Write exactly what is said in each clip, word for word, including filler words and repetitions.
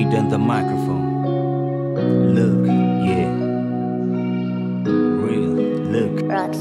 Read on the microphone. Look, yeah. Real, look.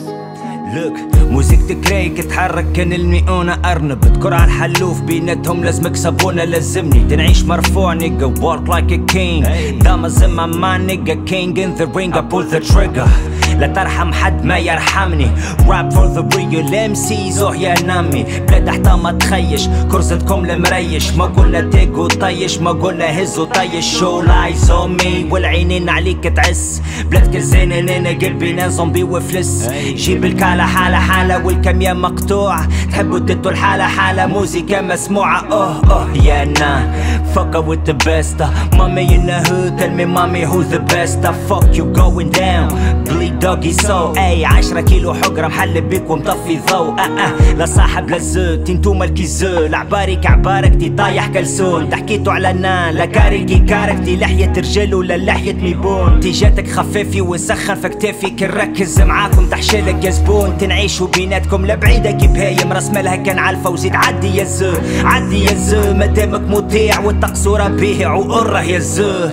Look, موسيقتك رايق تحرك كان المئونة أرنب. تذكر على الحلوف بيناتهم لازم يكسبونا لازمني تنعيش مرفوع nigga work like a king. Diamonds in my mind nigga king in the ring I pull the trigger. لا ترحم حد ما يرحمني. Rap for the real إم سيز oh يا نامي. بلاد حتى ما تخيش كرستكم المريش. ما قلنا تيجو طيش ما قلنا هزو طيش. show lies on me والعينين عليك تعس. بلادك الزينين انا قلبي ناس زومبي وفلس. جيب الكالة حالة حالة والكمية مقطوع. تحبوا تدوا الحالة حالة موسيقى مسموعة. اوه اوه يا نا fuck with the best. Mommy in the hood tell me mommy who's the best. Fuck you going down bleed doggy so اي عشرة كيلو حجرة محل بيك ومطفي ضوء. اه اه لا صاحب لا زود انتو مالكي زول. عباري كعباركتي طايح كلسون. تحكيتو على نا لا كاريكي كاركتي. لحية رجال ولا لحية ميبون. تيجاتك خفافي وسخن في كتافي. كنركز معاكم تحشيلك يا زبون. تنعيشوا بيناتكم لبعيدة كي بهايم راس مالها كان عالفة وزيد عدي يا زو عدي يا زو. مادامك مطيع والتقصورة بيع وقره يا زو.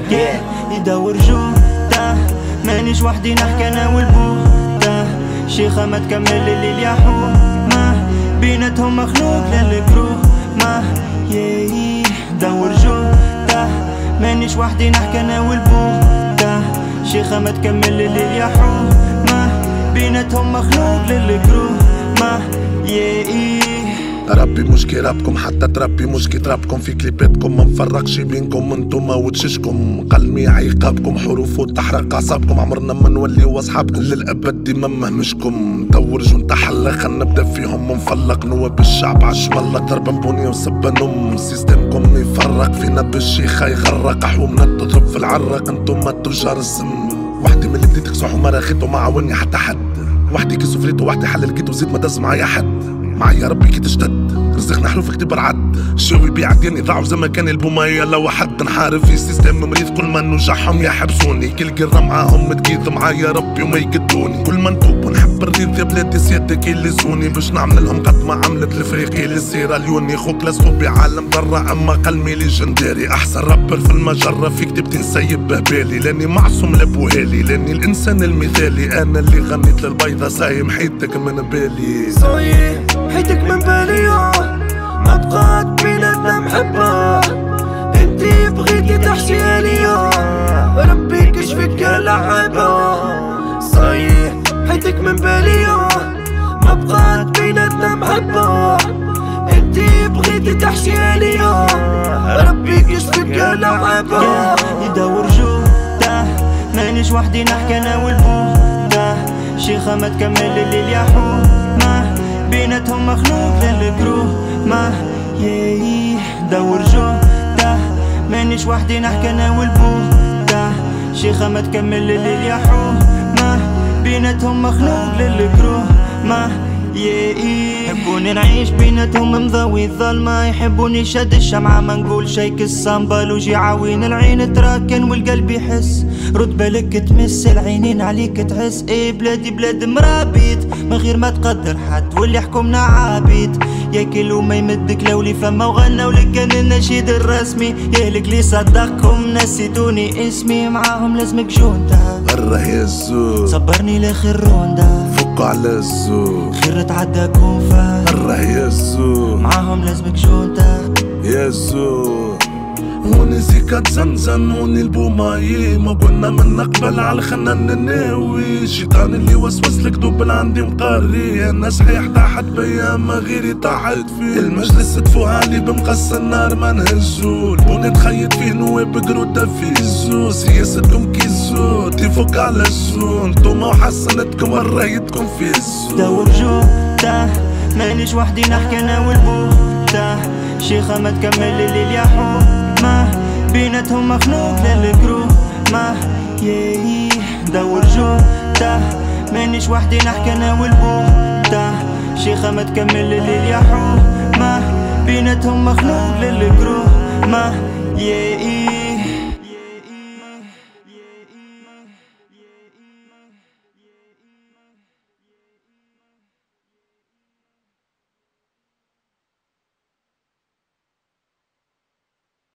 يدور جوده مانيش وحدي نحكي انا والبوده. شيخة ما تكمل الليل يا حومة. بيناتهم مخلوق للكروه ما ياي. دور جوده مانيش وحدي نحكي انا والبوده. شيخة ما تكمل الليل يا حومة. بيناتهم مخلوق للكروه ما ياي. ربي مش كي رابكم حتى تربي مش كي ترابكم في كليباتكم. ما مفرقش بينكم انتوما وتششكم. قلمي عقابكم حروف وتحرق اعصابكم. عمرنا ما نوليو اصحابكم للابد ديما مهمشكم. دور جون تحلق خلنا نبدا فيهم ونفلق. نواب الشعب عشملق ضربا بنيه وسبا نم. سيستمكم يفرق فينا بالشيخة يغرق. حومنا تضرب في العرق انتوما تجار السم. وحدي من اللي بديتك صح وما راخيتو ما عاوني حتى حد. وحدي كي سفريتو وحدي حللكيت وزيد ما داز معايا حد. معايا ربي كي تشتد رزقنا حلو في كتب رعد. شاوي بيعد يعني ضاعوا زي ما كان البومية. لو حد نحارب في سيستم مريض كل ما نجحهم يحبسوني. كل قرة معاهم تقيض معايا ربي وما يقدوني. كل ما نتوب ونحب الريض يا بلادي سيادتك يلزوني. باش نعمل لهم قد ما عملت الفريقي للسيراليوني. خوك لازقو بعالم برا اما قلمي ليجندري. احسن رابر في المجرة في كتبتي نسيب بهبالي. لاني معصوم لابوهالي لاني الانسان المثالي. انا اللي غنيت للبيضة سايم حيدك من بالي. صايم حيدك من بالي ما بقات بيناتنا محبة. انتي بغيتي تحشيها ليا ربي كشفك لعبة. صايح حيدك من بالي ما بقات بيناتنا محبة. انتي بغيتي تحشيها ليا ربي كشفك لعبة. يدور جوده مانيش وحدي نحكي انا والبوده. شيخة ما تكمل الليل يا حومة. بيناتهم مخلوق للكروه ما ياي. دور جوده مانيش وحدي نحكي انا والبوده. شيخة ما تكمل الليل يا حومة. بيناتهم مخلوق للكروه ما ياي. يحبوني نعيش بيناتهم مضوي الظلمة. يحبوني شاد الشمعة ما نقول شيك الصنبل. وجي عاوين العين تراكن والقلب يحس. رد بالك تمس العينين عليك تحس. ايه بلادي بلاد مرابيت من غير ما تقدر حد واللي يحكمنا عابيد. ياكل وما يمدك لولي فما وغنى ولك كان النشيد الرسمي. يهلك لي صدقكم نسيتوني اسمي. معاهم لازمك جونده الره يا الزو. صبرني لاخر روندا فكوا على الزو. خير تعدى كونفا الره يا الزو. معاهم لازمك جونده يا الزو. هوني زيكا زنزن هوني البومايي. ما قلنا من نقبل على خنان الناوي. الشيطان اللي وسوس لك دوبل عندي مقري. انا صحيح طاحت بيا ما غيري طاحت فيه. المجلس تفوها لي بمقص النار ما نهزو. البوني تخيط فيه نواب قرودة في الزو. سياستكم كي الزو تفك على الزو. انتوما وحسنتكم ورايتكم في الزو. دور جوده مانيش وحدي نحكي انا والبوده. شيخة ما تكمل الليل يا حومة. بيناتهم مخلوق للكروه ما ياي. دور جوده مانيش وحدي نحكي انا والبوده. شيخة ما تكمل الليل يا حومة. بيناتهم مخلوق للكروه ما ياي.